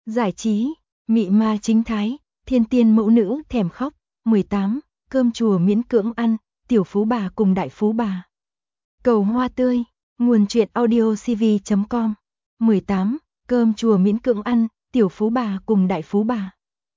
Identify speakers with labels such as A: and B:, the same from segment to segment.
A: Giải trí, mị ma chính thái, thiên tiên mẫu nữ thèm khóc, 18, cơm chùa miễn cưỡng ăn, tiểu phú bà cùng đại phú bà. Cầu hoa tươi, nguồn truyện audiocv.com. 18, cơm chùa miễn cưỡng ăn, tiểu phú bà cùng đại phú bà.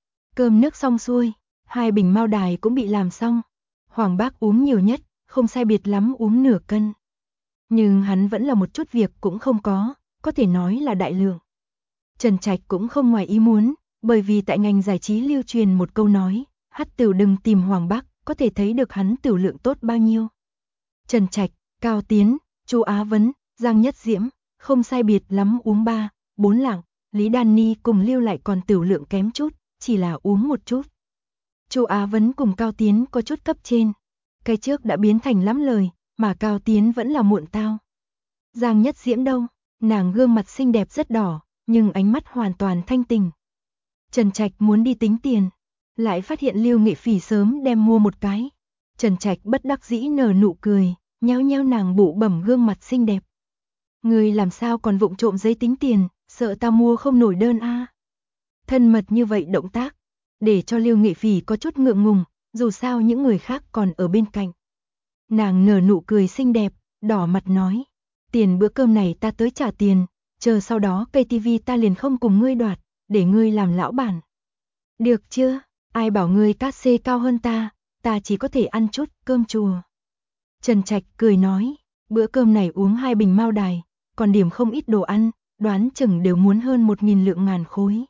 A: Cơm nước xong xuôi, 2 bình mao đài cũng bị làm xong. Hoàng Bác uống nhiều nhất, không sai biệt lắm uống nửa cân. Nhưng hắn vẫn là một chút việc cũng không có thể nói là đại lượng. Trần Trạch cũng không ngoài ý muốn, bởi vì tại ngành giải trí lưu truyền một câu nói, hát tửu đừng tìm Hoàng Bác, có thể thấy được hắn tửu lượng tốt bao nhiêu. Trần Trạch, Cao Tiến, Chu Á Vấn, Giang Nhất Diễm, không sai biệt lắm uống 3, 4 lạng, Lý Đan Ni cùng Lưu lại còn tửu lượng kém chút, chỉ là uống một chút. Chu Á Vấn cùng Cao Tiến có chút cấp trên, cái trước đã biến thành lắm lời, mà Cao Tiến vẫn là muộn tao. Giang Nhất Diễm đâu, nàng gương mặt xinh đẹp rất đỏ, nhưng ánh mắt hoàn toàn thanh tình. Trần Trạch muốn đi tính tiền, lại phát hiện Lưu Nghệ Phỉ sớm đem mua một cái. Trần Trạch bất đắc dĩ nở nụ cười, nhéo nhéo nàng bụ bẩm gương mặt xinh đẹp. Người làm sao còn vụng trộm giấy tính tiền, sợ ta mua không nổi đơn a? Thân mật như vậy động tác, để cho Lưu Nghệ Phỉ có chút ngượng ngùng, dù sao những người khác còn ở bên cạnh. Nàng nở nụ cười xinh đẹp, đỏ mặt nói, tiền bữa cơm này ta tới trả tiền, chờ sau đó cây tivi ta liền không cùng ngươi đoạt, để ngươi làm lão bản. Được chưa, ai bảo ngươi cát xê cao hơn ta chỉ có thể ăn chút cơm chùa. Trần Trạch cười nói, bữa cơm này uống 2 bình mao đài, còn điểm không ít đồ ăn, đoán chừng đều muốn hơn 1.000 lượng ngàn khối.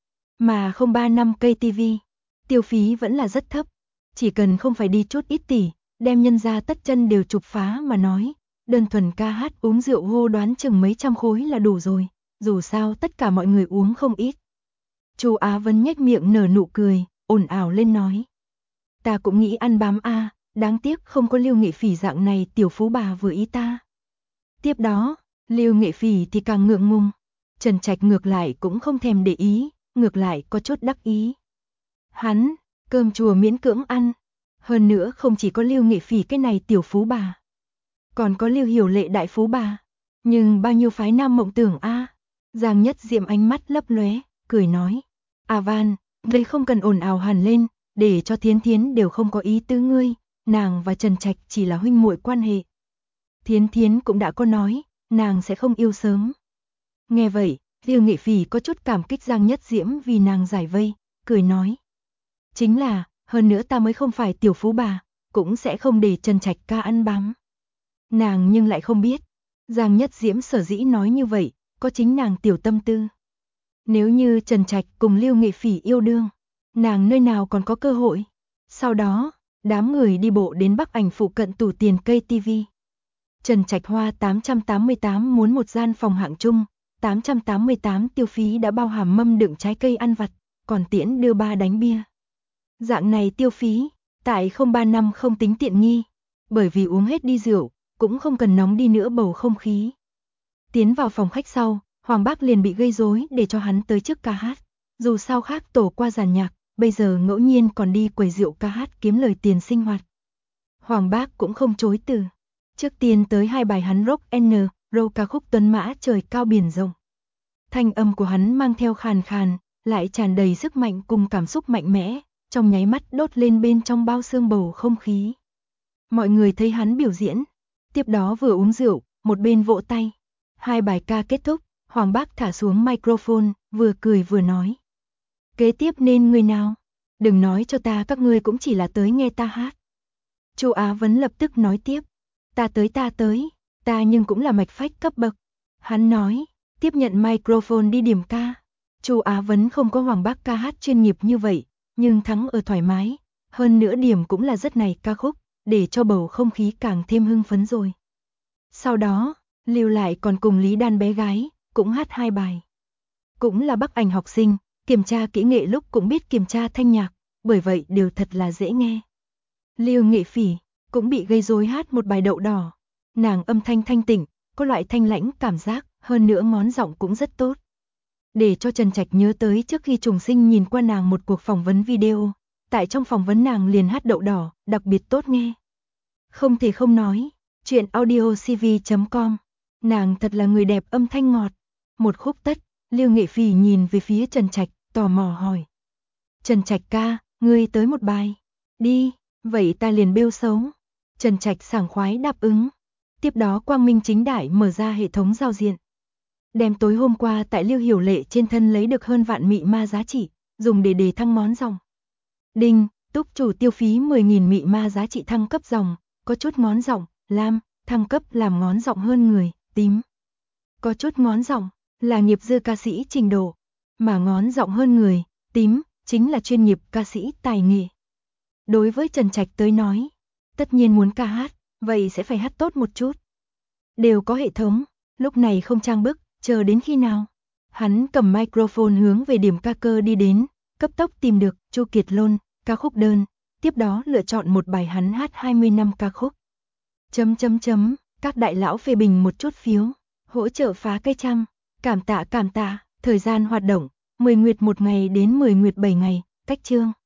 A: Mà không 3 năm cây tivi, tiêu phí vẫn là rất thấp, chỉ cần không phải đi chút ít tỷ, đem nhân ra tất chân đều chụp phá mà nói, đơn thuần ca hát uống rượu hô đoán chừng mấy trăm khối là đủ rồi, dù sao tất cả mọi người uống không ít. Chu Á Vấn nhếch miệng nở nụ cười, ồn ào lên nói, ta cũng nghĩ ăn bám a, đáng tiếc không có Lưu Nghệ Phỉ dạng này tiểu phú bà vừa ý ta. Tiếp đó, Lưu Nghệ Phỉ thì càng ngượng ngùng, Trần Trạch ngược lại cũng không thèm để ý, ngược lại có chút đắc ý. Hắn, cơm chùa miễn cưỡng ăn, hơn nữa không chỉ có Lưu Nghệ Phỉ cái này tiểu phú bà, còn có Lưu Hiểu Lệ đại phú bà, nhưng bao nhiêu phái nam mộng tưởng a. Giang Nhất Diệm ánh mắt lấp lóe, cười nói, "A Van, đây không cần ồn ào hẳn lên, để cho Thiến Thiến đều không có ý tứ ngươi, nàng và Trần Trạch chỉ là huynh muội quan hệ. Thiến Thiến cũng đã có nói, nàng sẽ không yêu sớm." Nghe vậy, Lưu Nghệ Phỉ có chút cảm kích Giang Nhất Diễm vì nàng giải vây, cười nói, chính là, hơn nữa ta mới không phải tiểu phú bà, cũng sẽ không để Trần Trạch ca ăn bám. Nàng nhưng lại không biết, Giang Nhất Diễm sở dĩ nói như vậy, có chính nàng tiểu tâm tư. Nếu như Trần Trạch cùng Lưu Nghệ Phỉ yêu đương, nàng nơi nào còn có cơ hội. Sau đó, đám người đi bộ đến Bắc Ảnh phụ cận tủ tiền cây tivi. Trần Trạch hoa 888 muốn một gian phòng hạng chung, 888 tiêu phí đã bao hàm mâm đựng trái cây ăn vặt, còn tiễn đưa 3 đánh bia. Dạng này tiêu phí, tại 03 năm không tính tiện nghi, bởi vì uống hết đi rượu, cũng không cần nóng đi nữa bầu không khí. Tiến vào phòng khách sau, Hoàng Bác liền bị gây rối để cho hắn tới trước ca hát. Dù sao khác tổ qua giàn nhạc, bây giờ ngẫu nhiên còn đi quầy rượu ca hát kiếm lời tiền sinh hoạt. Hoàng Bác cũng không chối từ. Trước tiên tới 2 bài hắn rock roll ca khúc Tuấn Mã trời cao biển rộng. Thanh âm của hắn mang theo khàn khàn, lại tràn đầy sức mạnh cùng cảm xúc mạnh mẽ, trong nháy mắt đốt lên bên trong bao xương bầu không khí. Mọi người thấy hắn biểu diễn, tiếp đó vừa uống rượu, một bên vỗ tay. 2 bài ca kết thúc, Hoàng Bác thả xuống microphone, vừa cười vừa nói, kế tiếp nên người nào? Đừng nói cho ta các ngươi cũng chỉ là tới nghe ta hát. Chu Á Vấn lập tức nói tiếp, ta tới, ta nhưng cũng là mạch phách cấp bậc. Hắn nói, tiếp nhận microphone đi điểm ca. Chu Á Vấn không có Hoàng Bác ca hát chuyên nghiệp như vậy, nhưng thắng ở thoải mái, hơn nữa điểm cũng là rất này ca khúc, để cho bầu không khí càng thêm hưng phấn rồi. Sau đó, Lưu lại còn cùng Lý Đan bé gái, cũng hát 2 bài. Cũng là Bắc Ảnh học sinh, kiểm tra kỹ nghệ lúc cũng biết kiểm tra thanh nhạc, bởi vậy đều thật là dễ nghe. Lưu Nghệ Phỉ cũng bị gây rối hát một bài đậu đỏ. Nàng âm thanh thanh tịnh, có loại thanh lãnh cảm giác, hơn nữa ngón giọng cũng rất tốt. Để cho Trần Trạch nhớ tới trước khi trùng sinh nhìn qua nàng một cuộc phỏng vấn video, tại trong phỏng vấn nàng liền hát đậu đỏ, đặc biệt tốt nghe. Không thể không nói, chuyện audiocv.com, nàng thật là người đẹp âm thanh ngọt. Một khúc tất, Lưu Nghệ Phỉ nhìn về phía Trần Trạch, tò mò hỏi. Trần Trạch ca, ngươi tới một bài. Đi, vậy ta liền bêu xấu. Trần Trạch sảng khoái đáp ứng. Tiếp đó quang minh chính đại mở ra hệ thống giao diện. Đem tối hôm qua tại Lưu Hiểu Lệ trên thân lấy được hơn vạn mị ma giá trị, dùng để đề thăng món ròng. Đinh, túc chủ tiêu phí 10.000 mị ma giá trị thăng cấp ròng, có chút ngón ròng, lam, thăng cấp làm ngón ròng hơn người, tím. Có chút ngón ròng, là nghiệp dư ca sĩ trình độ, mà ngón ròng hơn người, tím, chính là chuyên nghiệp ca sĩ tài nghệ. Đối với Trần Trạch tới nói, tất nhiên muốn ca hát, vậy sẽ phải hát tốt một chút. Đều có hệ thống, lúc này không trang bức, chờ đến khi nào. Hắn cầm microphone hướng về điểm ca cơ đi đến, cấp tốc tìm được Chu Kiệt Lôn, ca khúc đơn, tiếp đó lựa chọn một bài hắn hát 20 năm ca khúc. Các đại lão phê bình một chút phiếu, hỗ trợ phá cây trăm, cảm tạ, thời gian hoạt động, 10 nguyệt 1 ngày đến 10 nguyệt 7 ngày, cách chương.